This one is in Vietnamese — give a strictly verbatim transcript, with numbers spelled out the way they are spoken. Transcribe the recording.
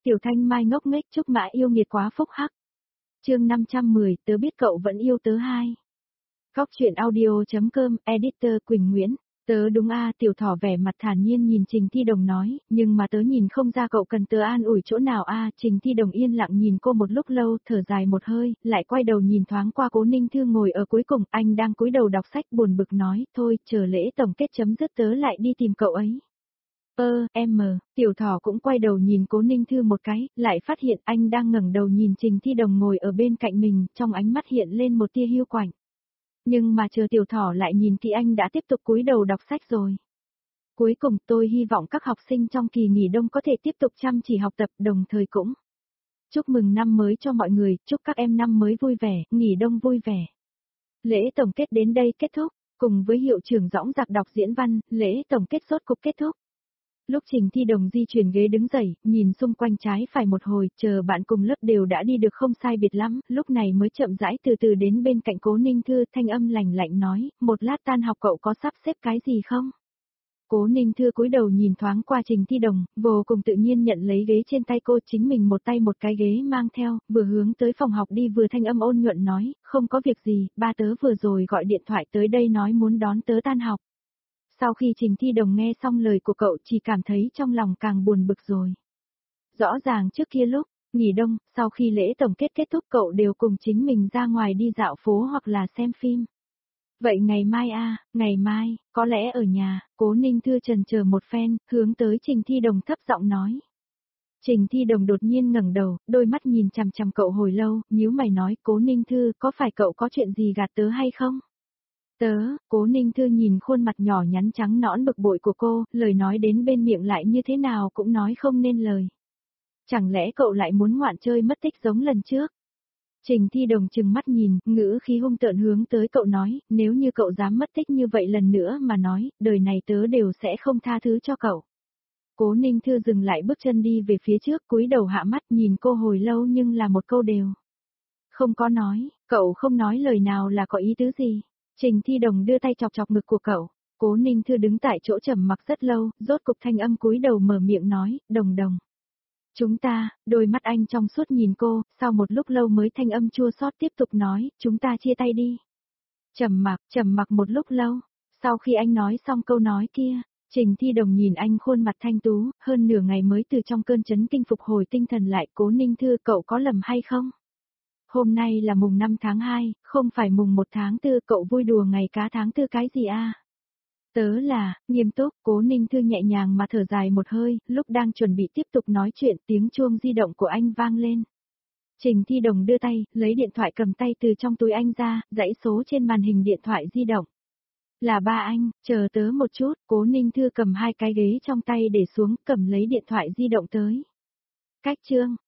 Tiểu Thanh Mai ngốc nghếch chúc mã yêu nghiệt quá phúc hắc. Chương năm trăm mười, tớ biết cậu vẫn yêu tớ hai. Góc truyện audio.com, editor Quỳnh Nguyễn. Tớ đúng a, Tiểu Thỏ vẻ mặt thản nhiên nhìn Trình Thi Đồng nói, nhưng mà tớ nhìn không ra cậu cần tớ an ủi chỗ nào a. Trình Thi Đồng yên lặng nhìn cô một lúc lâu, thở dài một hơi, lại quay đầu nhìn thoáng qua Cố Ninh Thư ngồi ở cuối cùng, anh đang cúi đầu đọc sách buồn bực nói, thôi, chờ lễ tổng kết chấm dứt tớ lại đi tìm cậu ấy. Ơ, em, Tiểu Thỏ cũng quay đầu nhìn Cố Ninh Thư một cái, lại phát hiện anh đang ngẩng đầu nhìn Trình Thi Đồng ngồi ở bên cạnh mình, trong ánh mắt hiện lên một tia hiu quạnh. Nhưng mà chờ Tiểu Thỏ lại nhìn thì anh đã tiếp tục cúi đầu đọc sách rồi. Cuối cùng tôi hy vọng các học sinh trong kỳ nghỉ đông có thể tiếp tục chăm chỉ học tập, đồng thời cũng chúc mừng năm mới cho mọi người, chúc các em năm mới vui vẻ, nghỉ đông vui vẻ. Lễ tổng kết đến đây kết thúc, cùng với hiệu trưởng dõng dạc đọc diễn văn, lễ tổng kết rốt cục kết thúc. Lúc Trình Thi Đồng di chuyển ghế đứng dậy, nhìn xung quanh trái phải một hồi, chờ bạn cùng lớp đều đã đi được không sai biệt lắm, lúc này mới chậm rãi từ từ đến bên cạnh Cố Ninh Thư, thanh âm lành lạnh nói, một lát tan học cậu có sắp xếp cái gì không? Cố Ninh Thư cúi đầu nhìn thoáng qua Trình Thi Đồng, vô cùng tự nhiên nhận lấy ghế trên tay cô, chính mình một tay một cái ghế mang theo, vừa hướng tới phòng học đi vừa thanh âm ôn nhuận nói, không có việc gì, ba tớ vừa rồi gọi điện thoại tới đây nói muốn đón tớ tan học. Sau khi Trình Thi Đồng nghe xong lời của cậu chỉ cảm thấy trong lòng càng buồn bực rồi. Rõ ràng trước kia lúc nghỉ đông, sau khi lễ tổng kết kết thúc cậu đều cùng chính mình ra ngoài đi dạo phố hoặc là xem phim. Vậy ngày mai a, ngày mai, có lẽ ở nhà, Cố Ninh Thư chần chờ một phen, hướng tới Trình Thi Đồng thấp giọng nói. Trình Thi Đồng đột nhiên ngẩng đầu, đôi mắt nhìn chằm chằm cậu hồi lâu, nhíu mày nói, Cố Ninh Thư, có phải cậu có chuyện gì gạt tớ hay không? Tớ, Cố Ninh Thư nhìn khuôn mặt nhỏ nhắn trắng nõn bực bội của cô, lời nói đến bên miệng lại như thế nào cũng nói không nên lời. Chẳng lẽ cậu lại muốn ngoạn chơi mất tích giống lần trước? Trình Thi Đồng chừng mắt nhìn, ngữ khí hung tợn hướng tới cậu nói, nếu như cậu dám mất tích như vậy lần nữa mà nói, đời này tớ đều sẽ không tha thứ cho cậu. Cố Ninh Thư dừng lại bước chân đi về phía trước, cúi đầu hạ mắt nhìn cô hồi lâu nhưng là một câu đều không có nói, cậu không nói lời nào là có ý tứ gì? Trình Thi Đồng đưa tay chọc chọc ngực của cậu, Cố Ninh Thư đứng tại chỗ trầm mặc rất lâu, rốt cục thanh âm cúi đầu mở miệng nói, Đồng Đồng. Chúng ta, đôi mắt anh trong suốt nhìn cô, sau một lúc lâu mới thanh âm chua xót tiếp tục nói, chúng ta chia tay đi. Trầm mặc, trầm mặc một lúc lâu, sau khi anh nói xong câu nói kia, Trình Thi Đồng nhìn anh khuôn mặt thanh tú, hơn nửa ngày mới từ trong cơn chấn kinh phục hồi tinh thần lại, Cố Ninh Thư cậu có lầm hay không? Hôm nay là mùng năm tháng hai, không phải mùng một tháng tư, cậu vui đùa ngày cá tháng tư cái gì a? Tớ là, nghiêm túc, Cố Ninh Thư nhẹ nhàng mà thở dài một hơi, lúc đang chuẩn bị tiếp tục nói chuyện tiếng chuông di động của anh vang lên. Trình Thi Đồng đưa tay, lấy điện thoại cầm tay từ trong túi anh ra, dãy số trên màn hình điện thoại di động. Là ba anh, chờ tớ một chút, Cố Ninh Thư cầm hai cái ghế trong tay để xuống, cầm lấy điện thoại di động tới. Cách chương.